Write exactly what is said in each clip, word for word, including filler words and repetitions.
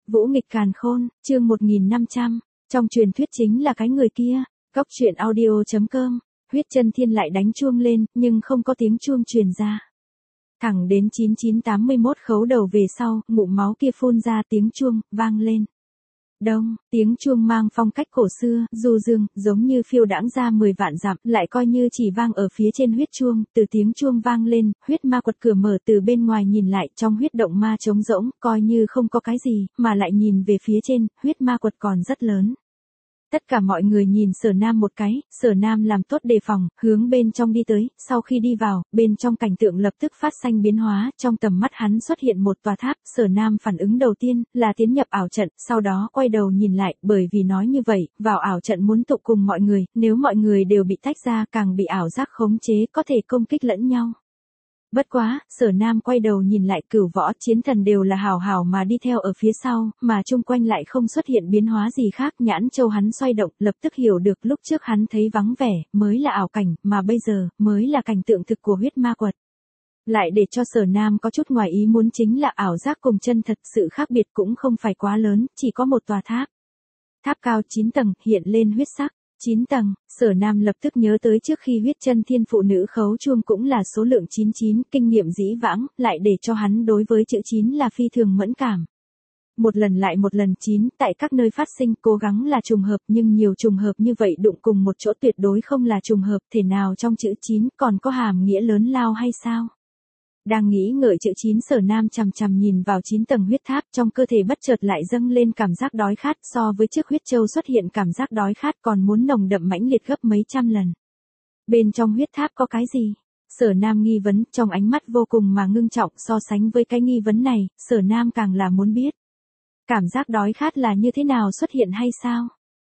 Vũ nghịch càn khôn, chương một nghìn năm trăm, trong truyền thuyết chính là cái người kia. Góc truyện audio chấm com, huyết chân thiên lại đánh chuông lên, nhưng không có tiếng chuông truyền ra. Thẳng đến chín chín tám mươi mốt khấu đầu về sau, ngụm máu kia phun ra tiếng chuông, vang lên. Đông, tiếng chuông mang phong cách cổ xưa, du dương, giống như phiêu đãng ra mười vạn dặm, lại coi như chỉ vang ở phía trên huyết chuông, từ tiếng chuông vang lên, huyết ma quật cửa mở từ bên ngoài nhìn lại, trong huyết động ma trống rỗng, coi như không có cái gì, mà lại nhìn về phía trên, huyết ma quật còn rất lớn. Tất cả mọi người nhìn Sở Nam một cái, Sở Nam làm tốt đề phòng, hướng bên trong đi tới, sau khi đi vào, bên trong cảnh tượng lập tức phát sinh biến hóa, trong tầm mắt hắn xuất hiện một tòa tháp, Sở Nam phản ứng đầu tiên là tiến nhập ảo trận, sau đó quay đầu nhìn lại, bởi vì nói như vậy, vào ảo trận muốn tụ cùng mọi người, nếu mọi người đều bị tách ra, càng bị ảo giác khống chế, có thể công kích lẫn nhau. Bất quá, Sở Nam quay đầu nhìn lại, Cửu Võ Chiến Thần đều là hào hào mà đi theo ở phía sau, mà chung quanh lại không xuất hiện biến hóa gì khác, nhãn châu hắn xoay động, lập tức hiểu được lúc trước hắn thấy vắng vẻ, mới là ảo cảnh, mà bây giờ, mới là cảnh tượng thực của huyết ma quật. Lại để cho Sở Nam có chút ngoài ý muốn chính là ảo giác cùng chân thật, sự khác biệt cũng không phải quá lớn, chỉ có một tòa tháp. Tháp cao chín tầng, hiện lên huyết sắc. chín tầng, Sở Nam lập tức nhớ tới trước khi huyết chân thiên phụ nữ khấu chuông cũng là số lượng chín chín, kinh nghiệm dĩ vãng, lại để cho hắn đối với chữ chín là phi thường mẫn cảm. Một lần lại một lần chín, tại các nơi phát sinh, cố gắng là trùng hợp, nhưng nhiều trùng hợp như vậy đụng cùng một chỗ tuyệt đối không là trùng hợp, thể nào trong chữ chín còn có hàm nghĩa lớn lao hay sao? Đang nghĩ ngợi chữ chín, Sở Nam chằm chằm nhìn vào chín tầng huyết tháp, trong cơ thể bất chợt lại dâng lên cảm giác đói khát, so với trước huyết châu xuất hiện cảm giác đói khát còn muốn nồng đậm mãnh liệt gấp mấy trăm lần. Bên trong huyết tháp có cái gì? Sở Nam nghi vấn, trong ánh mắt vô cùng mà ngưng trọng, so sánh với cái nghi vấn này, Sở Nam càng là muốn biết. Cảm giác đói khát là như thế nào xuất hiện hay sao?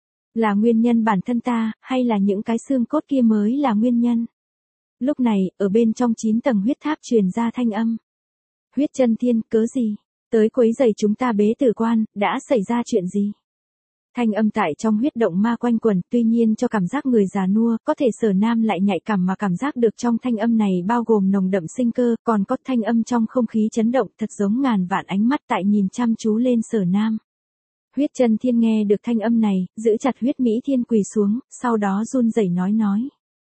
Là nguyên nhân bản thân ta, hay là những cái xương cốt kia mới là nguyên nhân? Lúc này, ở bên trong chín tầng huyết tháp truyền ra thanh âm. Huyết chân thiên, cớ gì? Tới quấy rầy chúng ta bế tử quan, đã xảy ra chuyện gì? Thanh âm tại trong huyết động ma quanh quẩn, tuy nhiên cho cảm giác người già nua, có thể Sở Nam lại nhạy cảm mà cảm giác được trong thanh âm này bao gồm nồng đậm sinh cơ, còn có thanh âm trong không khí chấn động, thật giống ngàn vạn ánh mắt tại nhìn chăm chú lên Sở Nam. Huyết chân thiên nghe được thanh âm này, giữ chặt huyết mỹ thiên quỳ xuống, sau đó run rẩy nói nói.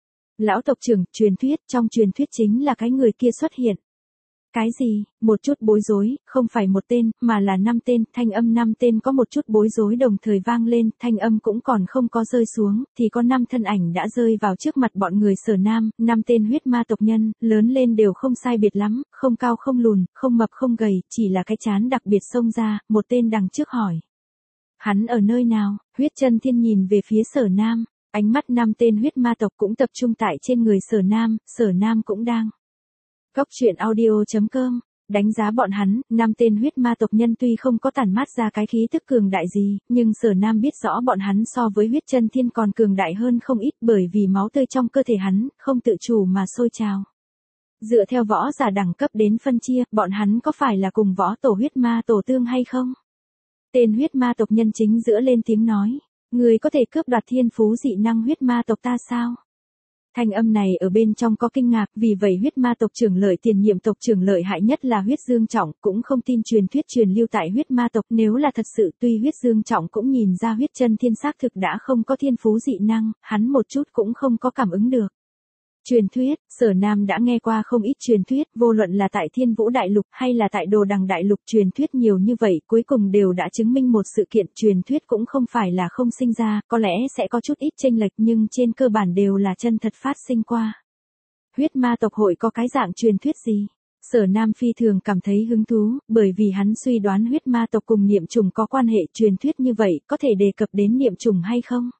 Lão tộc trưởng, truyền thuyết, trong truyền thuyết chính là cái người kia xuất hiện. Cái gì? Một chút bối rối, không phải một tên, mà là năm tên, thanh âm năm tên có một chút bối rối đồng thời vang lên, thanh âm cũng còn không có rơi xuống, thì có năm thân ảnh đã rơi vào trước mặt bọn người Sở Nam, năm tên huyết ma tộc nhân, lớn lên đều không sai biệt lắm, không cao không lùn, không mập không gầy, chỉ là cái trán đặc biệt xông ra, một tên đằng trước hỏi. Hắn ở nơi nào? Huyết chân thiên nhìn về phía Sở Nam. Ánh mắt năm tên huyết ma tộc cũng tập trung tại trên người Sở Nam, Sở Nam cũng đang. Góc truyện audio chấm com, đánh giá bọn hắn, năm tên huyết ma tộc nhân tuy không có tản mát ra cái khí tức cường đại gì, nhưng Sở Nam biết rõ bọn hắn so với huyết chân thiên còn cường đại hơn không ít bởi vì máu tươi trong cơ thể hắn, không tự chủ mà sôi trào. Dựa theo võ giả đẳng cấp đến phân chia, bọn hắn có phải là cùng võ tổ huyết ma tổ tương hay không? Tên huyết ma tộc nhân chính giữa lên tiếng nói. Người có thể cướp đoạt thiên phú dị năng huyết ma tộc ta sao? Thanh âm này ở bên trong có kinh ngạc, vì vậy huyết ma tộc trưởng Lợi tiền nhiệm tộc trưởng lợi hại nhất là huyết dương trọng, cũng không tin truyền thuyết truyền lưu tại huyết ma tộc, nếu là thật sự tuy huyết dương trọng cũng nhìn ra huyết chân thiên xác thực đã không có thiên phú dị năng, hắn một chút cũng không có cảm ứng được. Truyền thuyết, Sở Nam đã nghe qua không ít truyền thuyết, vô luận là tại Thiên Vũ Đại Lục hay là tại Đồ Đằng Đại Lục, truyền thuyết nhiều như vậy, cuối cùng đều đã chứng minh một sự kiện, truyền thuyết cũng không phải là không sinh ra, có lẽ sẽ có chút ít chênh lệch nhưng trên cơ bản đều là chân thật phát sinh qua. Huyết ma tộc hội có cái dạng truyền thuyết gì? Sở Nam phi thường cảm thấy hứng thú, bởi vì hắn suy đoán huyết ma tộc cùng niệm trùng có quan hệ, truyền thuyết như vậy, có thể đề cập đến niệm trùng hay không?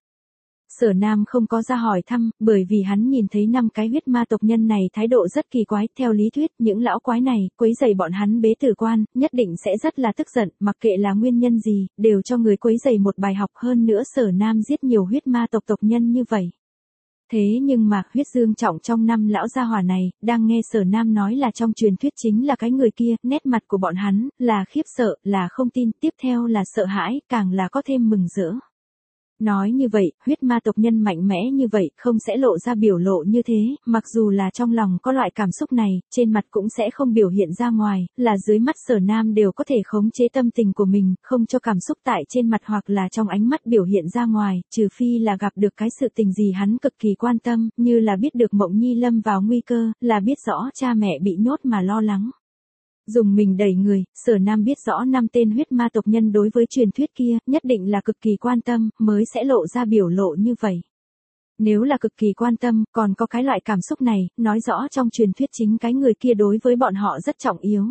Sở Nam không có ra hỏi thăm, bởi vì hắn nhìn thấy năm cái huyết ma tộc nhân này thái độ rất kỳ quái, theo lý thuyết, những lão quái này, quấy rầy bọn hắn bế tử quan, nhất định sẽ rất là tức giận, mặc kệ là nguyên nhân gì, đều cho người quấy rầy một bài học, hơn nữa Sở Nam giết nhiều huyết ma tộc tộc nhân như vậy. Thế nhưng mà, huyết dương trọng trong năm lão gia hỏa này, đang nghe Sở Nam nói là trong truyền thuyết chính là cái người kia, nét mặt của bọn hắn, là khiếp sợ, là không tin, tiếp theo là sợ hãi, càng là có thêm mừng rỡ. Nói như vậy, huyết ma tộc nhân mạnh mẽ như vậy không sẽ lộ ra biểu lộ như thế, mặc dù là trong lòng có loại cảm xúc này, trên mặt cũng sẽ không biểu hiện ra ngoài, là dưới mắt Sở Nam đều có thể khống chế tâm tình của mình, không cho cảm xúc tại trên mặt hoặc là trong ánh mắt biểu hiện ra ngoài, trừ phi là gặp được cái sự tình gì hắn cực kỳ quan tâm, như là biết được Mộng Nhi lâm vào nguy cơ, là biết rõ cha mẹ bị nhốt mà lo lắng. Dùng mình đẩy người, Sở Nam biết rõ năm tên huyết ma tộc nhân đối với truyền thuyết kia, nhất định là cực kỳ quan tâm, mới sẽ lộ ra biểu lộ như vậy. Nếu là cực kỳ quan tâm, còn có cái loại cảm xúc này, nói rõ trong truyền thuyết chính cái người kia đối với bọn họ rất trọng yếu.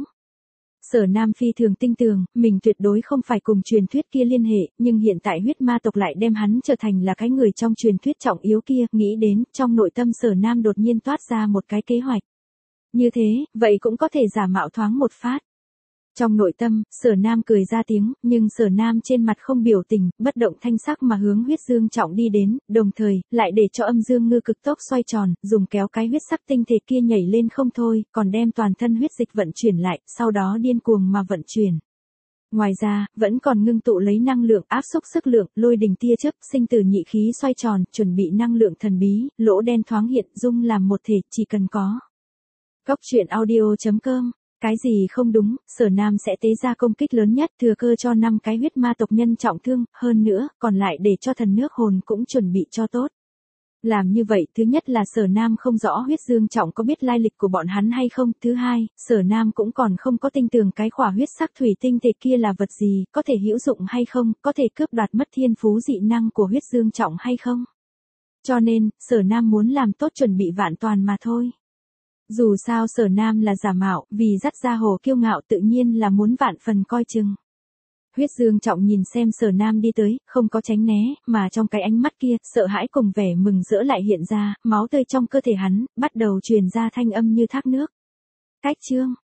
Sở Nam phi thường tin tưởng, mình tuyệt đối không phải cùng truyền thuyết kia liên hệ, nhưng hiện tại huyết ma tộc lại đem hắn trở thành là cái người trong truyền thuyết trọng yếu kia, nghĩ đến, trong nội tâm Sở Nam đột nhiên toát ra một cái kế hoạch. Như thế, vậy cũng có thể giả mạo thoáng một phát. Trong nội tâm, Sở Nam cười ra tiếng, nhưng Sở Nam trên mặt không biểu tình, bất động thanh sắc mà hướng huyết dương trọng đi đến, đồng thời, lại để cho âm dương ngư cực tốc xoay tròn, dùng kéo cái huyết sắc tinh thể kia nhảy lên không thôi, còn đem toàn thân huyết dịch vận chuyển lại, sau đó điên cuồng mà vận chuyển. Ngoài ra, vẫn còn ngưng tụ lấy năng lượng, áp xúc sức lượng, lôi đình tia chớp, sinh tử nhị khí xoay tròn, chuẩn bị năng lượng thần bí, lỗ đen thoáng hiện, dung làm một thể, chỉ cần có. Góc truyện audio chấm com. Cái gì không đúng, Sở Nam sẽ tế ra công kích lớn nhất, thừa cơ cho năm cái huyết ma tộc nhân trọng thương, hơn nữa, còn lại để cho thần nước hồn cũng chuẩn bị cho tốt. Làm như vậy, thứ nhất là Sở Nam không rõ huyết dương trọng có biết lai lịch của bọn hắn hay không, thứ hai, Sở Nam cũng còn không có tin tưởng cái khỏa huyết sắc thủy tinh thể kia là vật gì, có thể hữu dụng hay không, có thể cướp đoạt mất thiên phú dị năng của huyết dương trọng hay không. Cho nên, Sở Nam muốn làm tốt chuẩn bị vạn toàn mà thôi. Dù sao Sở Nam là giả mạo, vì dắt ra hồ kiêu ngạo tự nhiên là muốn vạn phần coi chừng. Huyết Dương Trọng nhìn xem Sở Nam đi tới, không có tránh né, mà trong cái ánh mắt kia, sợ hãi cùng vẻ mừng rỡ lại hiện ra, máu tươi trong cơ thể hắn, bắt đầu truyền ra thanh âm như thác nước. Cách chương